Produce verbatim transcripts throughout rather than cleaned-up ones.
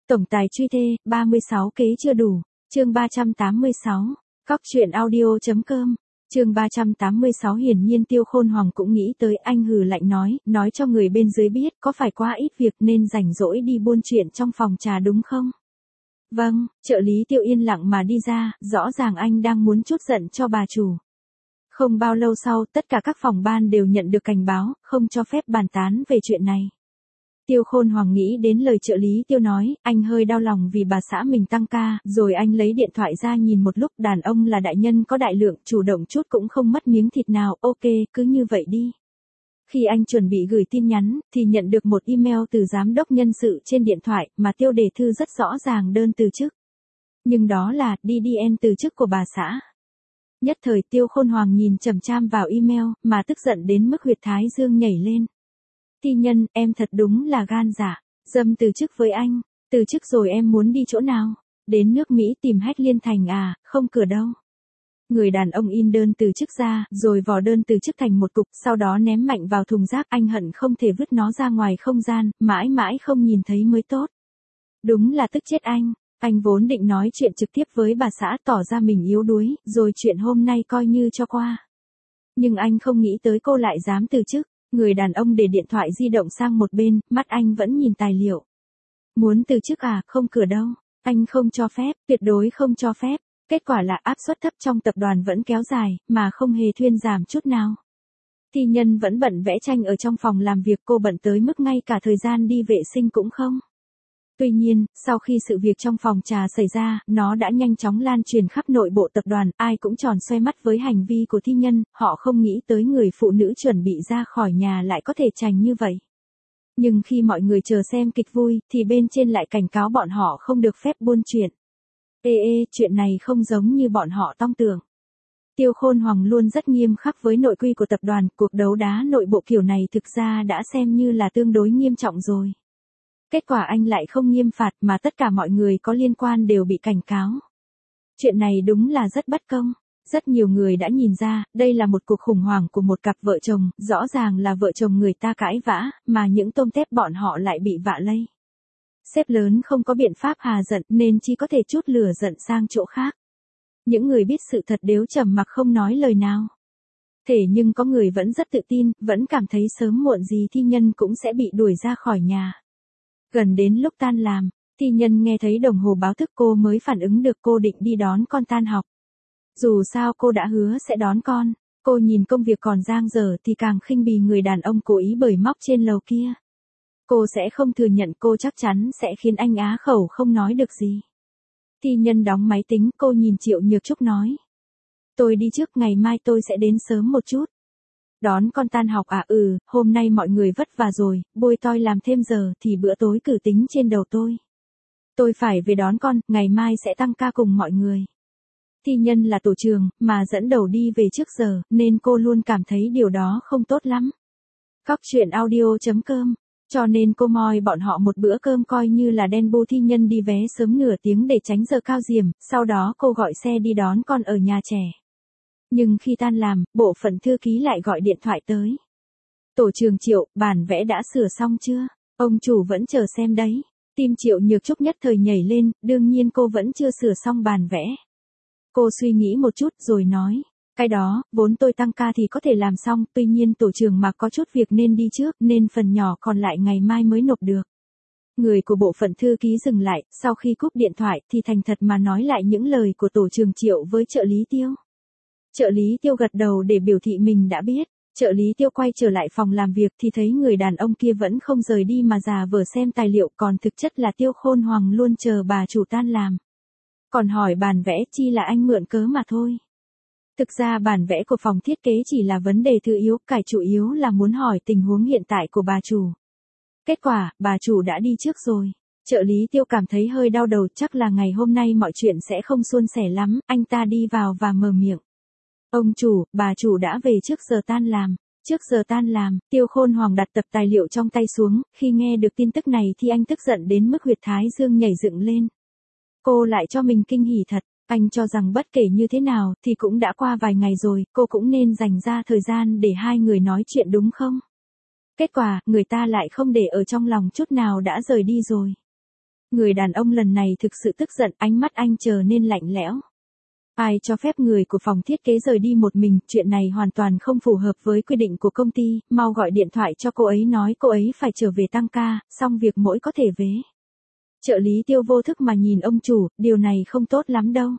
Tổng tài truy thê, ba mươi sáu kế chưa đủ. Chương ba trăm tám mươi sáu. Cóc truyện audio.com. Chương ba trăm tám mươi sáu. Hiển nhiên Tiêu Khôn Hoàng cũng nghĩ tới, anh hừ lạnh nói, nói cho người bên dưới biết, có phải quá ít việc nên rảnh rỗi đi buôn chuyện trong phòng trà đúng không? Vâng, trợ lý Tiêu yên lặng mà đi ra, rõ ràng anh đang muốn trút giận cho bà chủ. Không bao lâu sau, tất cả các phòng ban đều nhận được cảnh báo, không cho phép bàn tán về chuyện này. Tiêu Khôn Hoàng nghĩ đến lời trợ lý Tiêu nói, anh hơi đau lòng vì bà xã mình tăng ca, rồi anh lấy điện thoại ra nhìn một lúc, đàn ông là đại nhân có đại lượng, chủ động chút cũng không mất miếng thịt nào, ok, cứ như vậy đi. Khi anh chuẩn bị gửi tin nhắn, thì nhận được một email từ giám đốc nhân sự trên điện thoại, mà Tiêu đề thư rất rõ ràng đơn từ chức. Nhưng đó là, đê đê en từ chức của bà xã. Nhất thời Tiêu Khôn Hoàng nhìn chằm chằm vào email, mà tức giận đến mức huyệt thái dương nhảy lên. Thi Nhân, em thật đúng là gan dạ, dâm từ chức với anh, từ chức rồi em muốn đi chỗ nào? Đến nước Mỹ tìm Hách Liên Thành à, không cửa đâu. Người đàn ông in đơn từ chức ra, rồi vò đơn từ chức thành một cục, sau đó ném mạnh vào thùng rác, anh hận không thể vứt nó ra ngoài không gian, mãi mãi không nhìn thấy mới tốt. Đúng là tức chết anh, anh vốn định nói chuyện trực tiếp với bà xã, tỏ ra mình yếu đuối, rồi chuyện hôm nay coi như cho qua. Nhưng anh không nghĩ tới cô lại dám từ chức. Người đàn ông để điện thoại di động sang một bên, mắt anh vẫn nhìn tài liệu. Muốn từ chức à, không cửa đâu. Anh không cho phép, tuyệt đối không cho phép. Kết quả là áp suất thấp trong tập đoàn vẫn kéo dài, mà không hề thuyên giảm chút nào. Thi Nhân vẫn bận vẽ tranh ở trong phòng làm việc, cô bận tới mức ngay cả thời gian đi vệ sinh cũng không. Tuy nhiên, sau khi sự việc trong phòng trà xảy ra, nó đã nhanh chóng lan truyền khắp nội bộ tập đoàn, ai cũng tròn xoe mắt với hành vi của Thi Nhân, họ không nghĩ tới người phụ nữ chuẩn bị ra khỏi nhà lại có thể chành như vậy. Nhưng khi mọi người chờ xem kịch vui, thì bên trên lại cảnh cáo bọn họ không được phép buôn chuyện. Ê ê, chuyện này không giống như bọn họ tong tưởng. Tiêu Khôn Hoàng luôn rất nghiêm khắc với nội quy của tập đoàn, cuộc đấu đá nội bộ kiểu này thực ra đã xem như là tương đối nghiêm trọng rồi. Kết quả anh lại không nghiêm phạt mà tất cả mọi người có liên quan đều bị cảnh cáo. Chuyện này đúng là rất bất công. Rất nhiều người đã nhìn ra, đây là một cuộc khủng hoảng của một cặp vợ chồng, rõ ràng là vợ chồng người ta cãi vã, mà những tôm tép bọn họ lại bị vạ lây. Sếp lớn không có biện pháp hà giận nên chỉ có thể trút lửa giận sang chỗ khác. Những người biết sự thật đều trầm mặc không nói lời nào. Thế nhưng có người vẫn rất tự tin, vẫn cảm thấy sớm muộn gì Thi Nhân cũng sẽ bị đuổi ra khỏi nhà. Gần đến lúc tan làm, Thi Nhân nghe thấy đồng hồ báo thức, cô mới phản ứng được, cô định đi đón con tan học. Dù sao cô đã hứa sẽ đón con, cô nhìn công việc còn dang dở thì càng khinh bỉ người đàn ông cố ý bới móc trên lầu kia. Cô sẽ không thừa nhận, cô chắc chắn sẽ khiến anh á khẩu không nói được gì. Thi Nhân đóng máy tính, cô nhìn Triệu Nhược Trúc nói. Tôi đi trước, ngày mai tôi sẽ đến sớm một chút. Đón con tan học à? Ừ, hôm nay mọi người vất vả rồi, bôi toi làm thêm giờ thì bữa tối cử tính trên đầu tôi. Tôi phải về đón con, ngày mai sẽ tăng ca cùng mọi người. Thi Nhân là tổ trưởng, mà dẫn đầu đi về trước giờ, nên cô luôn cảm thấy điều đó không tốt lắm. Cóc truyện audio.com. Cho nên cô moi bọn họ một bữa cơm coi như là đen bô. Thi Nhân đi vé sớm nửa tiếng để tránh giờ cao điểm, sau đó cô gọi xe đi đón con ở nhà trẻ. Nhưng khi tan làm, bộ phận thư ký lại gọi điện thoại tới. Tổ trưởng Triệu, bản vẽ đã sửa xong chưa? Ông chủ vẫn chờ xem đấy. Tim Triệu Nhược Trúc nhất thời nhảy lên, đương nhiên cô vẫn chưa sửa xong bản vẽ. Cô suy nghĩ một chút rồi nói, cái đó, vốn tôi tăng ca thì có thể làm xong, tuy nhiên tổ trưởng mà có chút việc nên đi trước, nên phần nhỏ còn lại ngày mai mới nộp được. Người của bộ phận thư ký dừng lại, sau khi cúp điện thoại thì thành thật mà nói lại những lời của tổ trưởng Triệu với trợ lý Tiêu. Trợ lý Tiêu gật đầu để biểu thị mình đã biết. Trợ lý Tiêu quay trở lại phòng làm việc thì thấy người đàn ông kia vẫn không rời đi mà giả vờ xem tài liệu, còn thực chất là Tiêu Khôn Hoàng luôn chờ bà chủ tan làm. Còn hỏi bản vẽ chi là anh mượn cớ mà thôi. Thực ra bản vẽ của phòng thiết kế chỉ là vấn đề thứ yếu, cải chủ yếu là muốn hỏi tình huống hiện tại của bà chủ. Kết quả, bà chủ đã đi trước rồi. Trợ lý Tiêu cảm thấy hơi đau đầu, chắc là ngày hôm nay mọi chuyện sẽ không suôn sẻ lắm, anh ta đi vào và mở miệng. Ông chủ, bà chủ đã về trước giờ tan làm. Trước giờ tan làm, Tiêu Khôn Hoàng đặt tập tài liệu trong tay xuống, khi nghe được tin tức này thì anh tức giận đến mức huyệt thái dương nhảy dựng lên. Cô lại cho mình kinh hỉ thật, anh cho rằng bất kể như thế nào thì cũng đã qua vài ngày rồi, cô cũng nên dành ra thời gian để hai người nói chuyện đúng không? Kết quả, người ta lại không để ở trong lòng chút nào đã rời đi rồi. Người đàn ông lần này thực sự tức giận, ánh mắt anh trở nên lạnh lẽo. Ai cho phép người của phòng thiết kế rời đi một mình, chuyện này hoàn toàn không phù hợp với quy định của công ty, mau gọi điện thoại cho cô ấy nói cô ấy phải trở về tăng ca, xong việc mỗi có thể về. Trợ lý Tiêu vô thức mà nhìn ông chủ, điều này không tốt lắm đâu.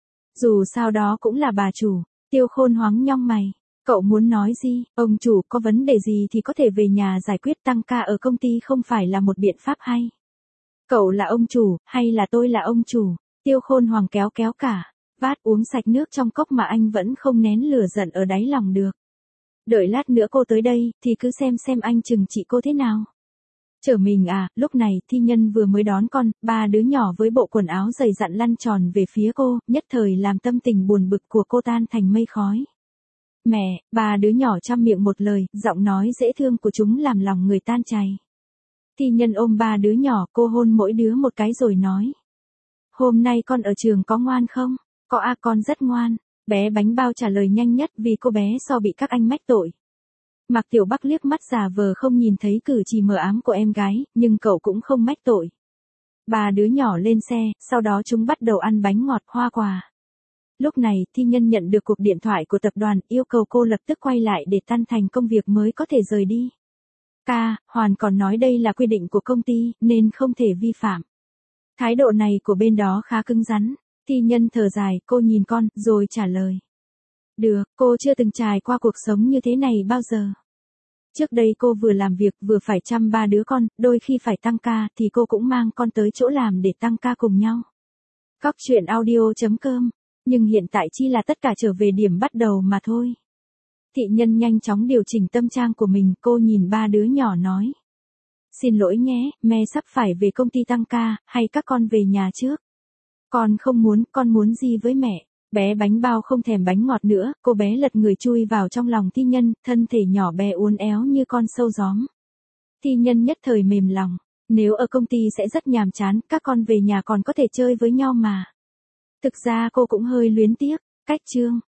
Dù sao đó cũng là bà chủ. Tiêu Khôn hoáng nhong mày. Cậu muốn nói gì? Ông chủ có vấn đề gì thì có thể về nhà giải quyết, tăng ca ở công ty không phải là một biện pháp hay. Cậu là ông chủ, hay là tôi là ông chủ? Tiêu Khôn Hoàng kéo kéo cả vát uống sạch nước trong cốc mà anh vẫn không nén lửa giận ở đáy lòng được. Đợi lát nữa cô tới đây, thì cứ xem xem anh trừng trị cô thế nào. Chở mình à, lúc này Thi Nhân vừa mới đón con, ba đứa nhỏ với bộ quần áo dày dặn lăn tròn về phía cô, nhất thời làm tâm tình buồn bực của cô tan thành mây khói. Mẹ, ba đứa nhỏ trăm miệng một lời, giọng nói dễ thương của chúng làm lòng người tan chảy. Thi Nhân ôm ba đứa nhỏ, cô hôn mỗi đứa một cái rồi nói. Hôm nay con ở trường có ngoan không? Có à, con rất ngoan. Bé Bánh Bao trả lời nhanh nhất vì cô bé so bị các anh mách tội. Mạc Tiểu Bắc liếc mắt giả vờ không nhìn thấy cử chỉ mờ ám của em gái, nhưng cậu cũng không mách tội. Ba đứa nhỏ lên xe, sau đó chúng bắt đầu ăn bánh ngọt hoa quả. Lúc này, Thi Nhân nhận được cuộc điện thoại của tập đoàn, yêu cầu cô lập tức quay lại để tan thành công việc mới có thể rời đi. Ca, Hoàn còn nói đây là quy định của công ty, nên không thể vi phạm. Thái độ này của bên đó khá cứng rắn. Thi Nhân thở dài, cô nhìn con, rồi trả lời. Được, cô chưa từng trải qua cuộc sống như thế này bao giờ. Trước đây cô vừa làm việc vừa phải chăm ba đứa con, đôi khi phải tăng ca thì cô cũng mang con tới chỗ làm để tăng ca cùng nhau. Cóc truyện audio chấm com. Nhưng hiện tại chỉ là tất cả trở về điểm bắt đầu mà thôi. Thị Nhân nhanh chóng điều chỉnh tâm trạng của mình, cô nhìn ba đứa nhỏ nói. Xin lỗi nhé, mẹ sắp phải về công ty tăng ca, hay các con về nhà trước? Con không muốn, con muốn gì với mẹ? Bé Bánh Bao không thèm bánh ngọt nữa, cô bé lật người chui vào trong lòng Thi Nhân, thân thể nhỏ bé uốn éo như con sâu gióm. Thi Nhân nhất thời mềm lòng, nếu ở công ty sẽ rất nhàm chán, các con về nhà còn có thể chơi với nhau mà. Thực ra cô cũng hơi luyến tiếc. Cách chương